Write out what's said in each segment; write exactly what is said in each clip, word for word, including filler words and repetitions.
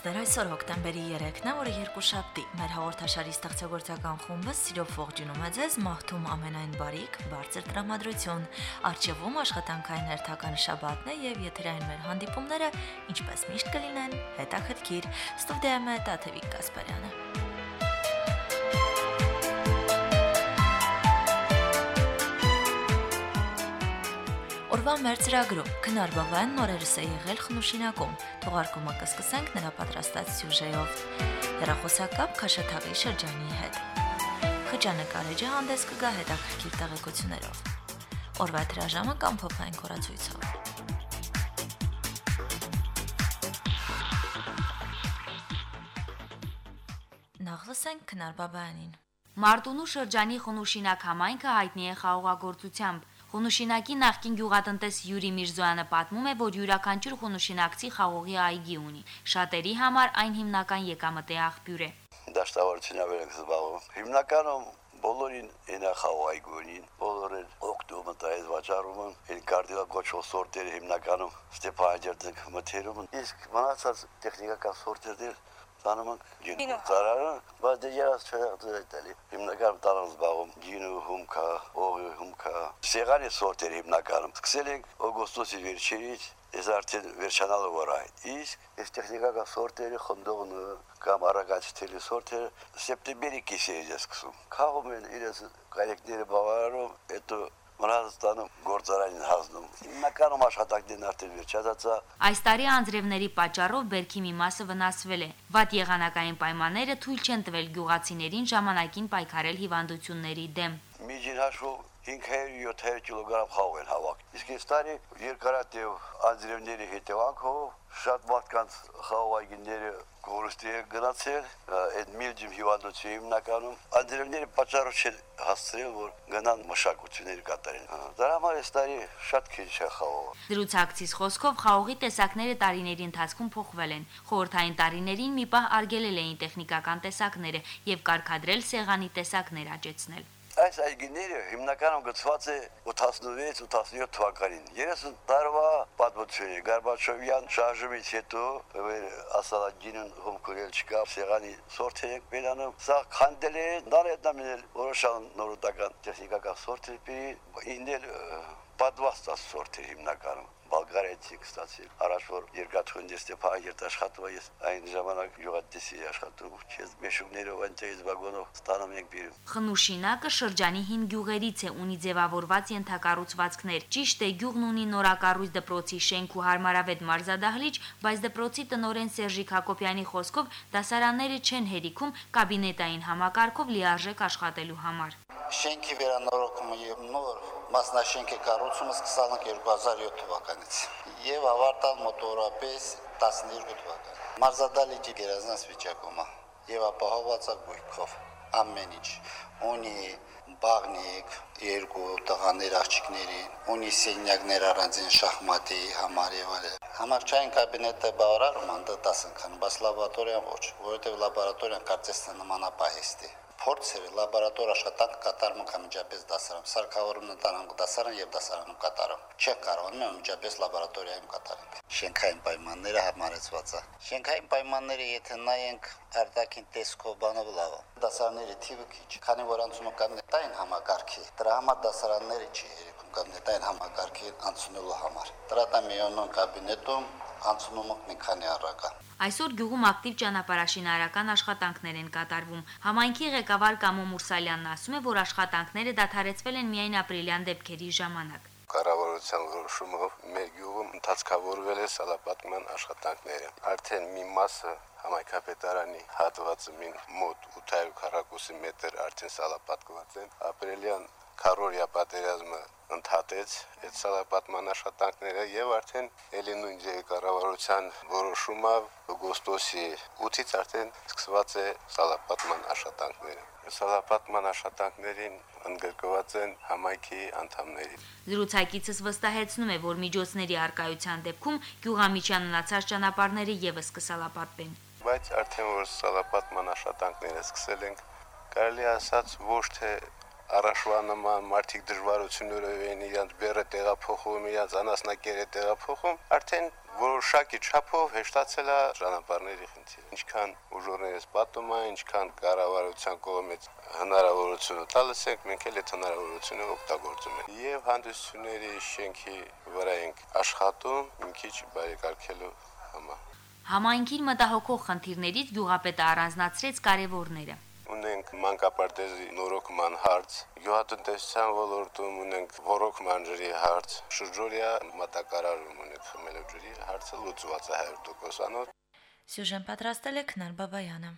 Բարեկամներ, այսօր հոկտեմբերի երեքն է, որը երկուշաբթի։ Մեր հաղորդաշարի ստեղծագործական խումբը սիրով ողջունում է ձեզ, մաղթում ամենայն բարիք, բարձր տրամադրություն։ Արժևում աշխատանքային հերթական շաբաթն է եւ եթերային մեր հանդիպումները, ինչպես միշտ կլինեն, հետաքրքիր։ Ստուդիայում է Տաթևիկ Կասպարյանը։ Օրվա մեր ծրագրում Քնար Բաբայան նորերս է եղել Խնուշինակում, թողարկումը կսկսենք նրա պատրաստած սյուժեով, հեռախոսակապ Քաշաթաղի շրջանի հետ։ Խճանկարեջը հանդես կգա հետաքրքիր տեղեկություններով։ Օրվա հրաժամը կամ փոփային կորացույցով։ Նախ լսենք Քնար Բաբայանին։ Մարտունու շրջանի Խնուշինակ համայնքը հայտնի է խաղողագործությամբ։ Խունուշինակի նախկին գյուղատնտես Յուրի Միրզոյանը պատմում է, որ յուրաքանչյուր խունուշինակցի խաղողի այգի ունի։ Շատերի համար այն հիմնական եկամտի աղբյուր է։ Դաշտավարությունով ենք զբաղվում։ Հիմնականում բոլորին այնա խաղող այգի ունին, բոլորը օգտվում են այս վաճառումը, այն կարդիա կոչող սորտերը հիմնականում Ստեփանաջերդենք մթերում, իսկ մնացած տեխնիկական սորտերը տանում ենք գինու ծարարը, բայց դե երաս չհետելի։ Հիմնականում տանում զբաղվում գինու, հումքա, օղի, հումքա, սեղանի սորտեր հիմնականում։ Սկսել ենք օգոստոսի վերջերից, ես արդեն վերջանալու վրա այդ։ Իսկ այս տեխնիկական սորտերը խնդողն կամ արագացիթելի սորտերը սեպտեմբերի կեսերից է սկսում։ Քաղում են իրենց կարեկները բավարարում, հետո Մնացածանում գործարանին հասնում։ Հիմնականում աշխատանքներն արդեն վերջացած է։ Այս տարի անձրևների պատճառով բերքի մի մասը վնասվել է։ Վատ եղանակային պայմանները թույլ չեն տվել գյուղացիներին ժամանակին պայքարել հիվանդությունների դեմ։ Միջին հաշվով հինգ հարյուր յոթ հարյուր կիլոգրամ խաղ են հավաք։ Իսկ այս տարի երկարատև անձրևների հետևանքով շատ մարդկանց խաղողայգիները կորստի է գնացել, այդ միլդիում հիվանդություն հիմնականում անձրևների պատճառով չեն հասցրել, որ գնան մշակություններ կատարեն։ Դրա համար այս տարի շատ քիչ է խաղողը։ Դրուցակցից խոսքով խաղողի տեսակները տարիների ընթացքում փոխվել են։ Խորհրդային տարիներին մի պահ արգելել էին տեխնիկական տեսակները եւ կարգադրել սեղանի տեսակներ աճեցնել։ Այս այգիները հիմնականում գծված է ութասնվեց ութասնյոթ թվականին։ երեսուն տարվա պատմություն է։ Գորբաչովյան շարժումից հետո ասալագինն հումքուրել չկա, սեղանի սորտեր ենք վերանում։ Սա քանդել է, դարեդամինել որոշան նորոտական տեխնիկական սորտեր, ինել պատվաստած սորտեր հիմնականում։ Բալգարիացիք ստացել։ Առաջ որ երկաթունդի Ստեփանաջերդ աշխատում ես այն ժամանակ յուղատեսի աշխատում, քեզ մեշուկներով այնտեղից վագոնով ստանում ենք բերում։ Խնուշինակը շրջանի հին գյուղերից է, ունի ձևավորված ենթակառուցվածքներ։ Ճիշտ է, գյուղն ունի նորակառույց դպրոցի շենք ու հարմարավետ մարզադահլիճ, բայց դպրոցի տնօրեն Սերժիկ Հակոբյանի խոսքով դասարանները չեն հերիքում կաբինետային համակարգով լիարժեք աշխատելու համար։ Շենքի վերանորոգումը եւ նոր մասնաշենքի կառուցումը սկսան երկու հազար յոթ թվականից եւ ավարտան մոտորապես տասնյոթ թվականին։ Մարզադահլիճի գերազանց վիճակում է եւ ապահովված է գույքով ամեն ինչ։ Ունի բաղնիկ, երկու տղաներ աղջիկների, ունի սենյակներ առանձին շախմատի համար եւ այլն։ Համակարգչային կաբինետը բավարարում է դաս անգամ, բայց լաբորատորիան ոչ, որովհետեւ լաբորատորիան կարծես թե նմանապահեստ է։ Փորձերը լաբորատոր աշխատանք կատարում կամիջապես դասարանում, սարքավորումն ընտանանք դասարան եւ դասարանում կատարում։ Չեք կարողանում միջապես լաբորատորիայում կատարենք։ Շենքային պայմանները համարեցված է։ Շենքային պայմանները եթե նայենք արտաքին տեսքով բանով լավ է։ Դասարանների թիվը քիչ, քանի որ անցումը կաբինետային համակարգի, դրա համար դասարանները չի երիկում կաբինետային համակարգի անցնելու համար։ Տրատամիոնոն կաբինետում անցումը մի քանի առակա։ Այսօր գյուղում ակտիվ ճանապարհաշինարարական աշխատանքներ են կատարվում։ Համայնքի ղեկավար Կամո Մուրսալյանն ասում է, որ աշխատանքները դադարեցվել են միայն ապրիլյան դեպքերի ժամանակ։ Կառավարության որոշումով մեր գյուղում ընդհանցկավորվել է սալապատման աշխատանքները։ Արդեն մի մասը համայնքապետարանի հատվածը մին մոտ ութ հարյուր քառակուսի մետր արդեն սալապատկված են։ Ապրիլյան քառորյա պատերազմը ընդհատեց այդ սալապատման աշխատանքները եւ արդեն ելի նույն կառավարության որոշումով օգոստոսի ութից արդեն սկսված է սալապատման աշխատանքները։ Սալապատման աշխատանքներին ընդգրկված են համայնքի անդամների։ Զրուցակիցս վստահեցնում է, որ միջոցների արկայության դեպքում գյուղամիջյան մնացած ճանապարհները եւս կսալապատվեն։ Բայց արդեն որ սալապատման աշխատանքները սկսել ենք, կարելի ասած ոչ թե Առաջվա նման մարդիկ դժվարություններով են իրենց բերը տեղափոխում, իրենց անասնակերը տեղափոխում, արդեն որոշակի չափով հեշտացել է ճանապարհների խնդիրը։ Ինչքան ուժորներս պատում են, ինչքան կառավարության կողմից հնարավորությունը տալիս ենք, մենք էլ այդ հնարավորությունը օգտագործում ենք։ Եվ հանդիսությունների շենքի վրա ենք աշխատում, մի քիչ բարեկարգելու համար։ Համայնքին մտահոգող խնդիրներից գյուղապետը առանձնացրեց կարևորները։ Ունենք մանկապարտեզի նորոգման հարց, գյուղատնտեսության ոլորտում ունենք ոռոգման ջրի հարց, շուրջօրյա մատակարարում ունենք խմելու ջրի հարցը լուծված է one hundred percent-անոց։ Սյուժեն պատրաստել է Քնար Բաբայանը։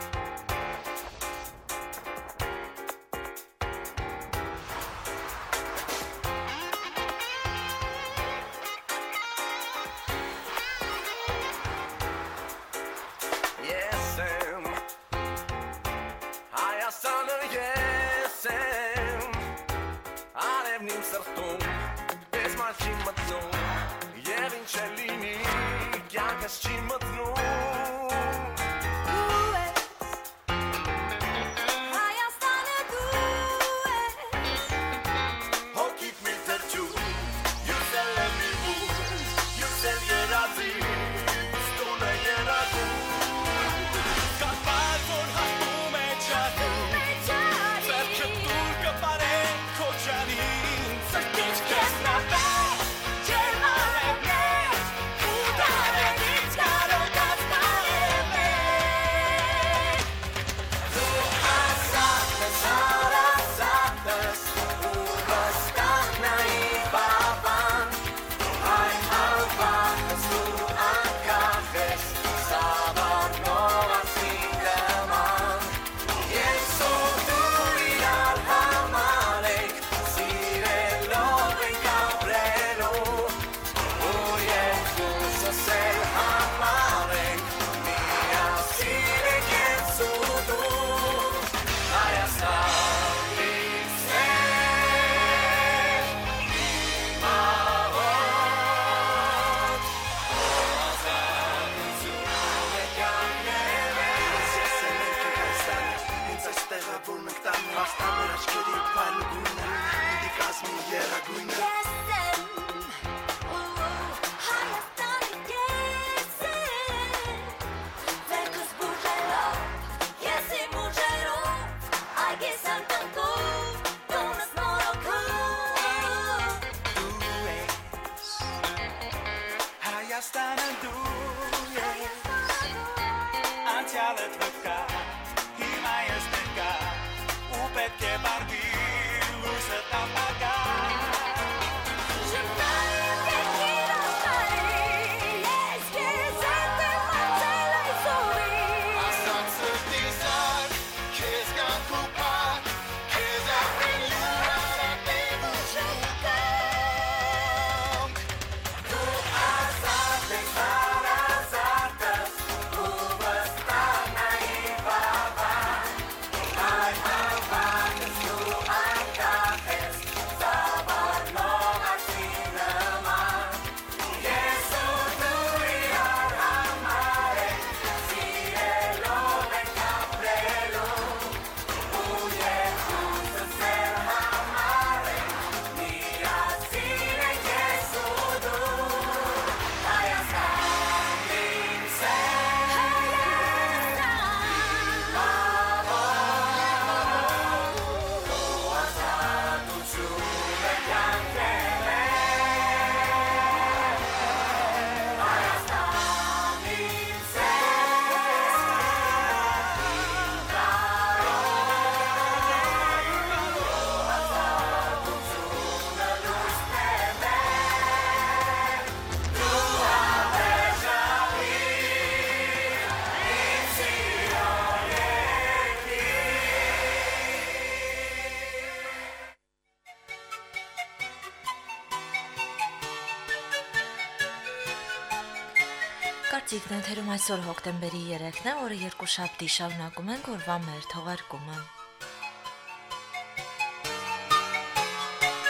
Կարծիքն ընթերում այսօր հոկտեմբերի երեքն է, որը երկուշաբթի շարունակում ենք օրվա մեր թողարկումը։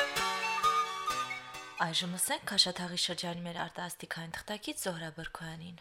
Այժմ ասենք Քաշաթաղի շրջանի մեր արտասթիկային թղթակից Զոհրա Բրքոյանին։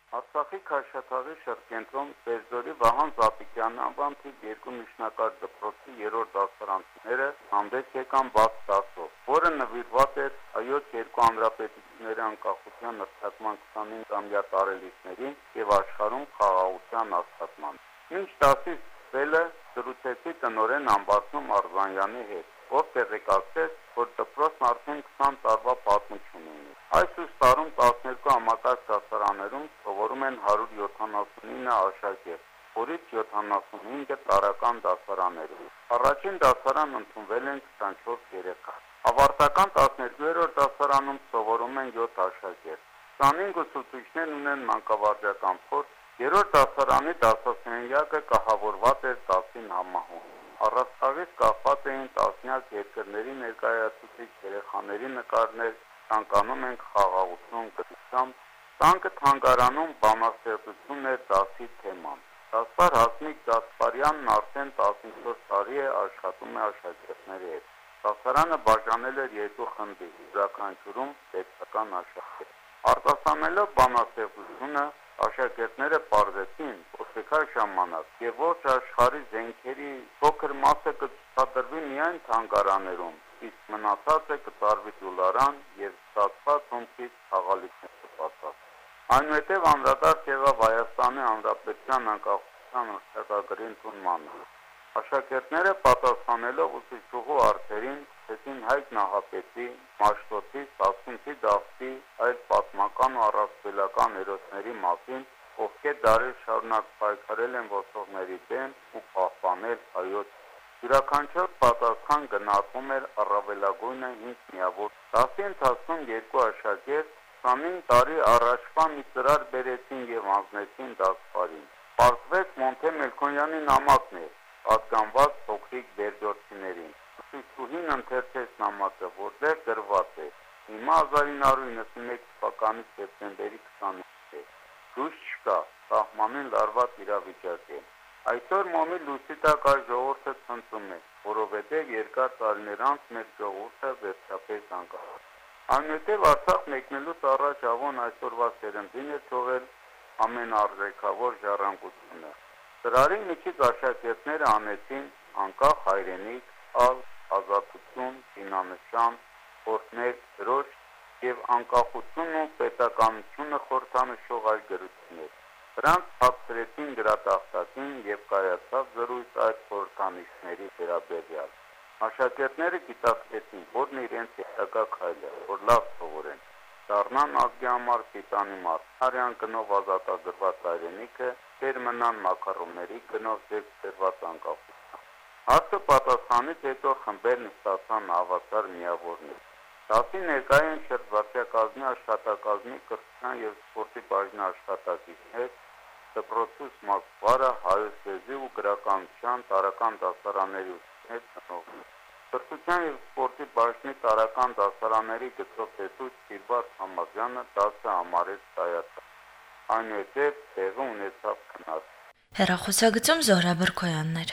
Արցախի Քաշաթաղի շրջենտրոն Բերձորի Վահան Զապիկյանի անվան թիվ երկու միջնակարգ դպրոցի երրորդ դասարանցիները հանդես եկան բաց դասով, որը նվիրված էր հայոց երկու հանրապետությունների անկախության հռչակման քսանինը-ամյա տարելիցներին եւ աշխարհում խաղաղության հաստատման։ Մինչ դասի սկսվելը զրուցեցի տնօրեն Ամբարձում Արզանյանի հետ, ով տեղեկացրեց, որ դպրոցն արդեն քսան տարվա պատմություն ունի։ Այս ուստարում տասներկու համակարգ դասարաններում սովորում են հարյուր յոթանասունինը աշակերտ, որից յոթանասունհինգը տարրական դասարաններում։ Առաջին դասարան ընդունվել են քսանչորս երեխա։ Ավարտական տասներկուերորդ դասարանում սովորում են յոթ աշակերտ։ քսանհինգ ուսուցիչներ ունեն մանկավարժական փորձ, երրորդ դասարանի դասասենյակը կահավորված էր տասին համահուն։ Առաստաղից կախված էին տասնյակ երկրների ներկայացուցիչ երեխաների նկարներ, ցանկանում ենք խաղաղություն գտությամբ, տանկը թանգարանում բանաստեղծություն էր դասի թեման։ Դասպար Հասմիկ Գասպարյանն արդեն տասնչորս տարի է աշխատում է աշակերտների հետ։ Դասարանը բաժանել էր երկու խմբի, յուրաքանչյուրում պետական աշակերտ։ Արտասանելով բանաստեղծությունը աշակերտները պարզեցին, որ տեկար ժամանակ եւ ողջ աշխարհի զենքերի փոքր մասը կցուցադրվի միայն թանգարաներում, իսկ մնացածը կծարվի դոլարան եւ ստացված հումքից խաղալիքներ կպատասխան։ Այնուհետև անդրադարձ եղավ Հայաստանի Հանրապետության անկախության հռչակագրի ընդունմանը։ Աշակերտները պատասխանելով ուսուցչուհու հարցերին ցեցին Հայկ Նահապետի, Մաշտոցի, Սասունցի Դավթի, այլ պատմական ու առասպելական հերոսների մասին, ովքեր դարեր շարունակ պայքարել են ոսողների դեմ ու պահպանել հայոց։ Յուրաքանչյուր պատասխան գնահատվում էր առավելագույնը հինգ միավոր։ Դասի ընթացքում երկու աշակերտ քսանհինգ տարի առաջվա մի ծրար բերեցին եւ անձնեցին դասպարին։ Պարզվեց Մոնթե Մելքոնյանի նամակն էր, պատկանված փոքրիկ բերձորցիներին։ Ուսուցչուհին ընթերցեց նամակը, որտեղ գրված է. Հիմա հազար ինը հարյուր իննսունմեկ թվականի սեպտեմբերի քսանինը լույս չկա, սահմանին լարված իրավիճակ է։ Այսօր մոմի լույսի տակ այս ժողովուրդը ցնծում է, որովհետև երկար տարիներ անց մեր ժողովուրդը վերջապես անկախ։ Այնուհետև Արցախ մեկնելուց առաջ Ավոն այսօրվա սերնդին է թողել ամենարժեքավոր ժառանգությունը։ Ծրարի միջից աշակերտները անեցին անկախ հայրենիք, ալ, ազատություն, դինանշան, օրհներ, դրոշ եւ անկախությունն ու պետականությունը խորհրդանշող այլ գրություններ։ Դրանց հապցրեցին գրատախտակին եւ կայացավ զրույց այդ խորհրդանիշների վերաբերյալ։ Աշակերտները գիտակցեցին, որն իրենց հետագա քայլը, որ լավ սովորեն, դառնան ազգի համար պիտանի մարդ, արյան գնով ազատագրված հայրենիքը, դեր մնան մակարոնների գնով ձեզ ծերված անկախության։ Հարցը պատասխանից հետո խմբերն ստացան հավասար միավորներ։ Դասի ներկայ են շրջվարչակազմի աշխատակազմի կրթության եւ սպորտի բաժնի աշխատակիցներ, դպրոցի ուսմասվարը, հայոց լեզվի ու գրականության տարրական դասարանների ուսուցիչներ ծնողներ։ Կրթության եւ սպորտի բաժնի տարրական դասարանների գծովտեսուչ Սիրբարդ Համազյանը դասը համարեց կայացած։ Այնուհետև տեղի ունեցավ քննարկում։ Հեռախոսագծում Զոհրա Բրքոյաններ։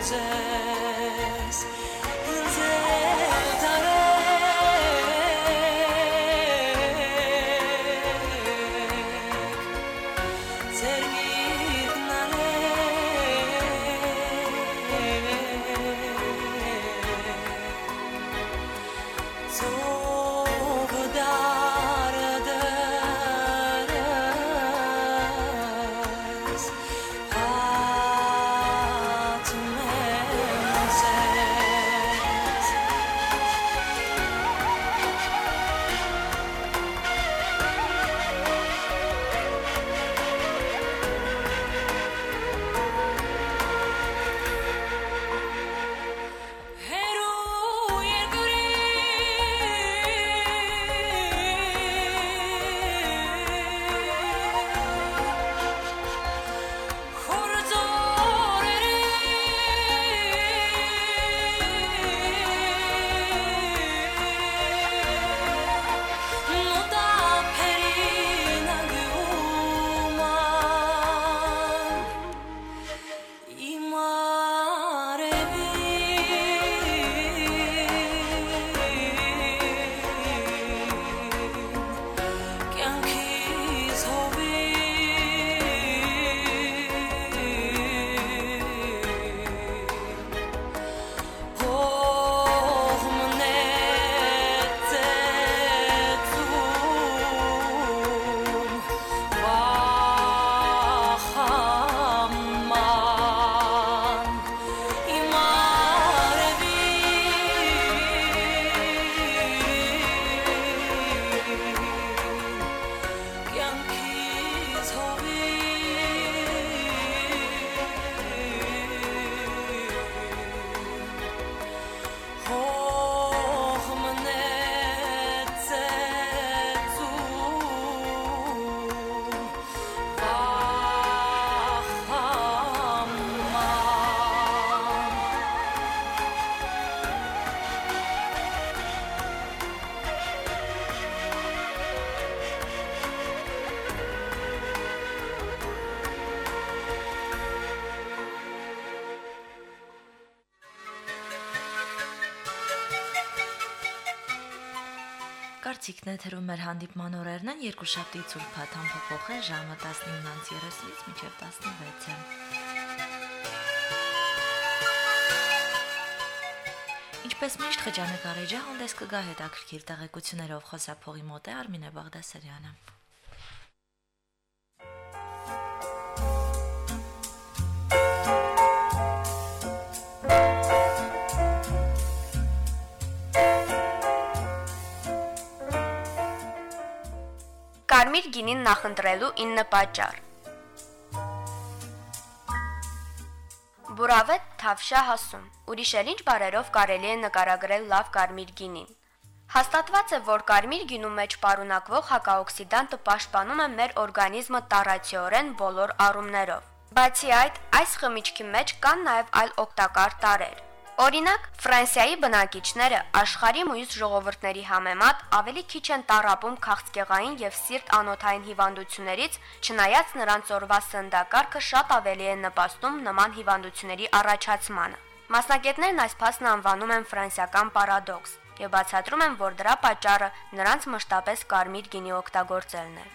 Կարծիքն է թերում մեր հանդիպման օրերն են երկուշաբթի ցուրտ ամփոփող է ժամը տասնինից երեսունից մինչև տասնվեցը։ Ինչպես միշտ խճանկարի ջահանդես կգա հետաքրքիր տեղեկություններով խոսափողի մոտ է Արմինե Բաղդասարյանը։ Կարմիր գինին նախընտրելու ինը պատճառ։ Բուրավետ Թավշա հասում։ Ուրիշ ինչ բարերով կարելի է նկարագրել լավ կարմիր գինին։ Հաստատված է, որ կարմիր գինու մեջ պարունակվող հակաօքսիդանտը պաշտպանում է մեր օրգանիզմը տառացիորեն բոլոր առումներով։ Բացի այդ, այս խմիչքի մեջ կան նաև այլ օգտակար տարրեր։ Օրինակ, Ֆրանսիայի բնակիչները աշխարհի մյուս ժողովուրդների համեմատ ավելի քիչ են տառապում քաղցկեղային եւ սիրտ անոթային հիվանդություններից, չնայած նրանց օրվա սննդակարգը շատ ավելի է նպաստում նման հիվանդությունների առաջացմանը։ Մասնագետներն այս փաստն անվանում են ֆրանսիական պարադոքս եւ բացատրում են, որ դրա պատճառը նրանց մշտապես կարմիր գինի օգտագործելն է։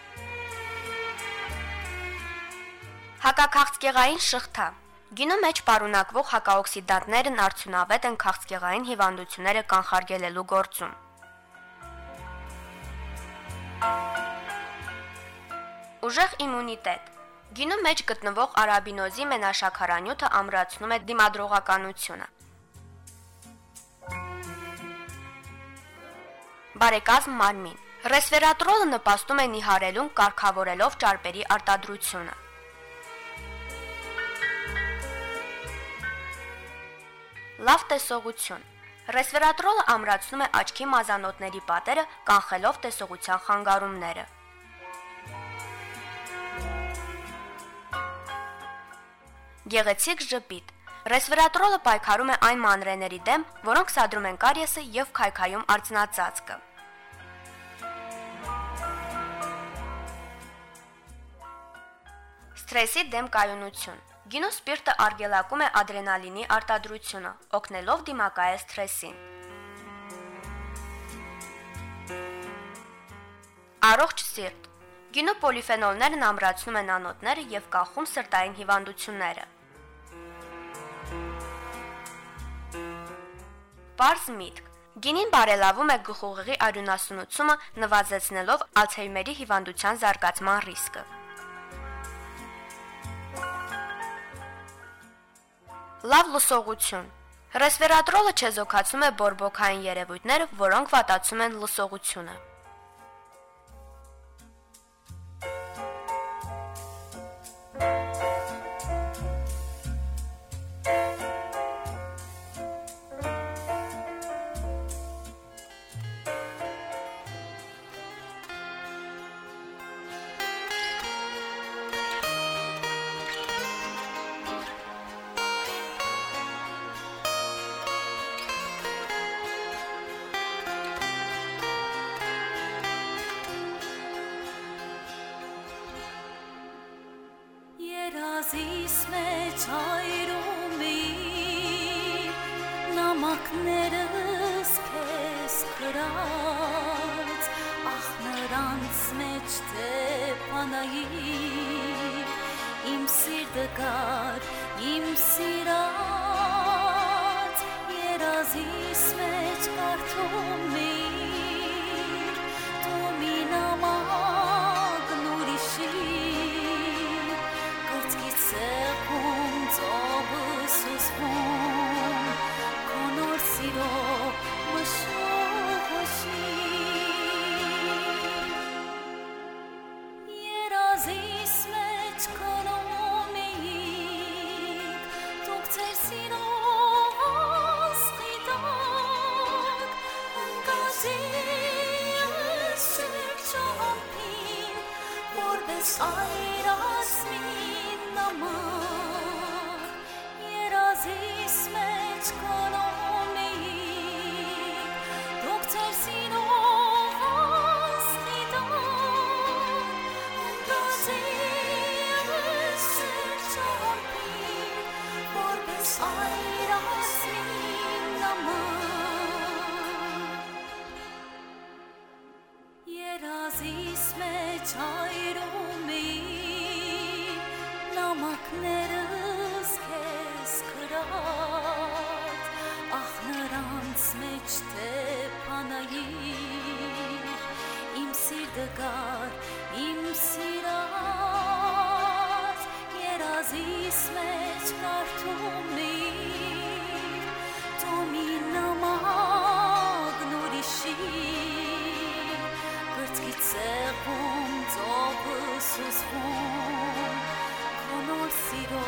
Հակաքաղցկեղային շղթա։ Գինու մեջ պարունակվող հակաօքսիդանտներն արդյունավետ են քաղցկեղային հիվանդությունները կանխարգելելու գործում։ Ուժեղ իմունիտետ։ Գինու մեջ գտնվող արաբինոզի մենաշաքարանյութը ամրացնում է դիմադրողականությունը։ Բարեկազմ մարմին։ Ռեսվերատրոլը նպաստում է նիհարելուն կարգավորելով ճարպերի արտադրությունը։ Լավ տեսողություն։ Ռեսվերատրոլը ամրացնում է աչքի մազանոթների պատերը, կանխելով տեսողության խանգարումները։ Գեղեցիկ ժպիտ։ Ռեսվերատրոլը պայքարում է այն մանրեների դեմ, որոնք սադրում են կարիեսը եւ քայքայում արծնածածկը։ Սթրեսի դեմ կայունություն։ Գինու սպիրտը արգելակում է ադրենալինի արտադրությունը, օգնելով դիմակայել սթրեսին։ Առողջ սիրտ։ Գինու պոլիֆենոլներն ամրացնում են անոթները եւ կախում սրտային հիվանդությունները։ Պարզ միտք։ Գինին բարելավում է գլխուղեղի արյունասունությունը, նվազեցնելով Ալցհեյմերի հիվանդության զարգացման ռիսկը։ Լավ լսողություն։ Ռեսվերատրոլը չեզոքացնում է բորբոքային երևույթները, որոնք վատացում են լսողությունը։ Երազիս մեջ այրում էի նամակներս քեզ գրած, ախ նրանց մեջ թե պանայի իմ սիրտը կար, իմ սիրած, երազիս մեջ կարդում էի դու մի նամակն ուրիշի Սեղում ծովս ուսվում, կոնոր սիրո մշողոշի Երազիս մեջ կնում էիք, դուք ձեր սիրո ասխիտակ Ընկազի ես շեք չհամպին, որպես այրասմին Երազիս մեջ կնում էիք, դուք ձեր սիրո ասխիտակ Ընկազի ես շեք չհամպին, որպես այրասմին նման Երազիս մեջ այրում էիք նամակներս քեզ գրած, ախ նրանց մեջ թե պանայիր, իմ սիրտը կար, իմ սիրած, երազիս մեջ կարդում էիր, դու մի նամակն ուրիշի, գրծքից սեղում ծովս ուսվում, Նոր սիրո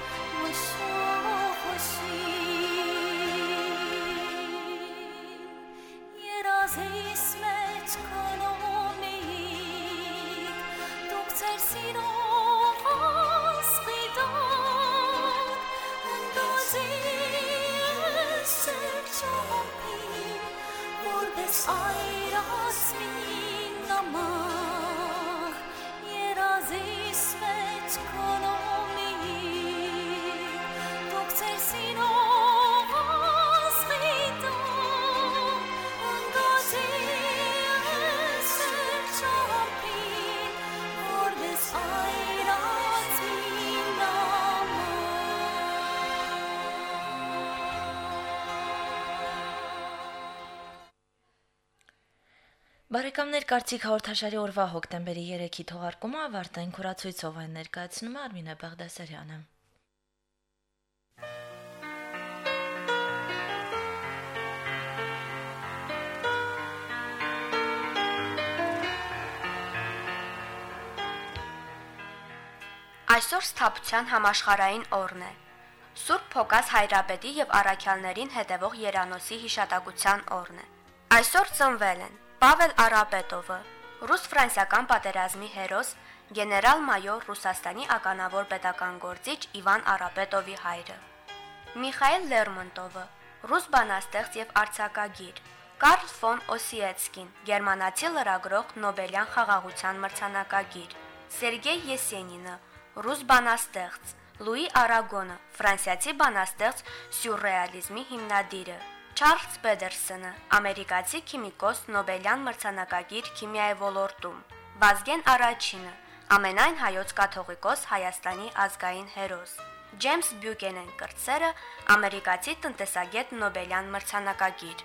մշողոշին Երազիս մեջ կնում էիք, դուք ձեր սիրո ասխիտակ Ընկազի ես շեք չհամպին, որպես այրասմին նամակ Երազիս մեջ կնում էիք, դուք ձեր սիրո ասխիտակ Ընկազի ես շեք չհամպին, որպես այրասմին նամակ Բարեկամներ, Կարծիք հաղորդաշարի օրվա հոկտեմբերի երեքի թողարկումը ավարտային քորացույցով այն ներկայացնում է Արմինե Բաղդասարյանը։ Այսօր Սթափության համաշխարհային օրն է։ Սուրբ Փոկաս Հայրապետի եւ առաքյալներին հետևող Երանոսի հիշատակության օրն է։ Այսօր ծնվել են Պավել Արապետովը, ռուս-ֆրանսիական պատերազմի հերոս, գեներալ-մայոր Ռուսաստանի ականավոր պետական գործիչ Իվան Արապետովի հայրը, Միխայել Լերմոնտովը, ռուս բանաստեղծ եւ արձակագիր, Կարլ ֆոն Օսիեցկին, գերմանացի լրագրող, Նոբելյան խաղաղության մրցանակագիր, Սերգեյ Եսենինը, ռուս բանաստեղծ, Լուի Արագոնը, ֆրանսիացի բանաստեղծ սյուրռեալիզմի հիմնադիրը, Չարլզ Պեդերսոնը, ամերիկացի քիմիկոս, Նոբելյան մրցանակակիր քիմիայի ոլորտում, Վազգեն Արաչինը, ամենայն հայոց կաթողիկոս Հայաստանի ազգային հերոս, Ջեյմս Բյուկենեն կրտսերը, ամերիկացի տնտեսագետ Նոբելյան մրցանակակիր։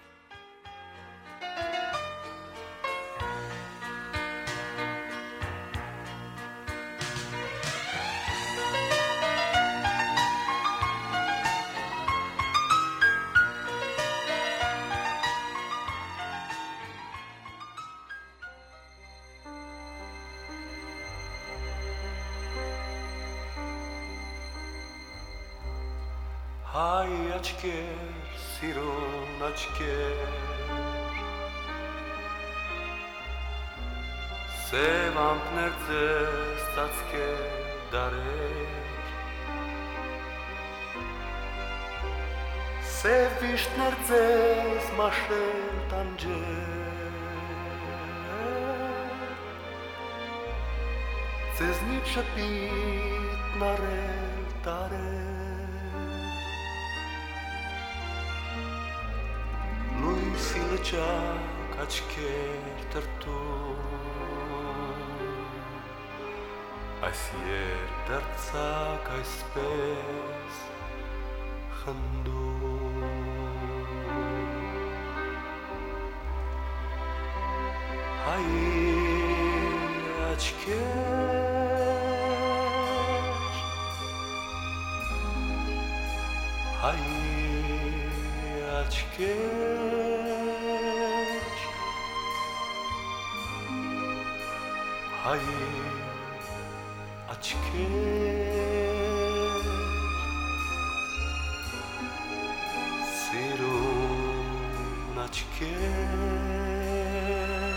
Հայ աչքեր, սիրուն աչքեր, սև ամպներ ձեզ ծածկեր դարեր, սև վիշտներ ձեզ մաշել տանջեր, ձեզնից շպիտն արել տարեր, լույսի լճակ աչքեր տրտում, այս երբ դարձակ այսպես խնդում, հայի աչքեր, հայի աչքեր, հայի աչքեր, սիրուն աչքեր,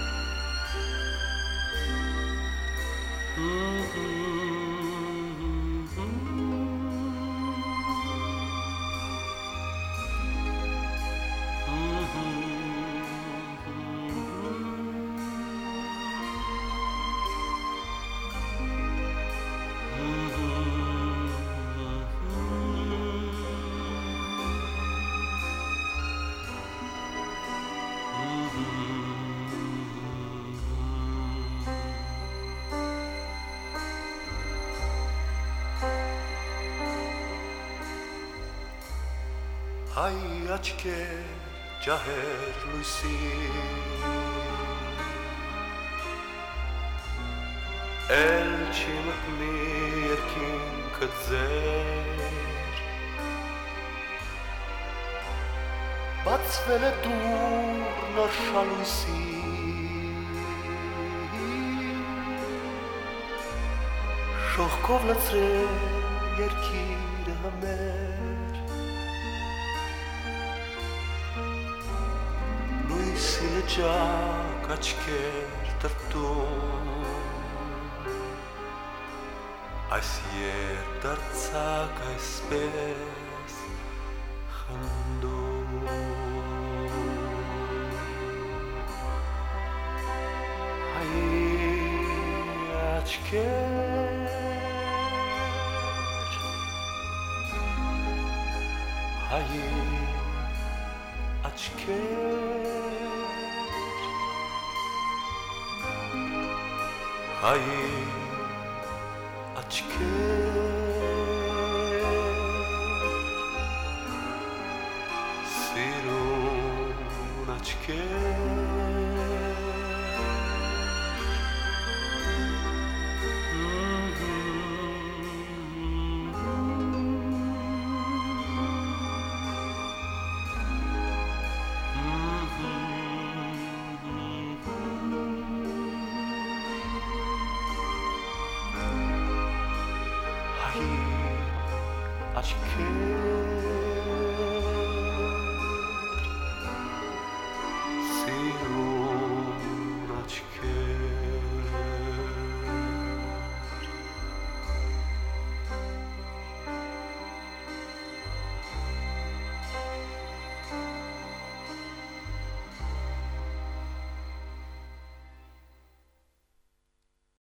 հայ աչքեր ջահեր լույսի, էլ չի մտնի երկինքը ձեր, բացվել է դուռ նոր շալույսի, շողքով լցրել երկիրը մեր, լույսի լճակ աչքեր տրտում, այս երբ դարձակ այսպես խնդում, հայի աչքեր, հայի աչքեր, հայի աչքեր, սիրուն աչքեր, aşkı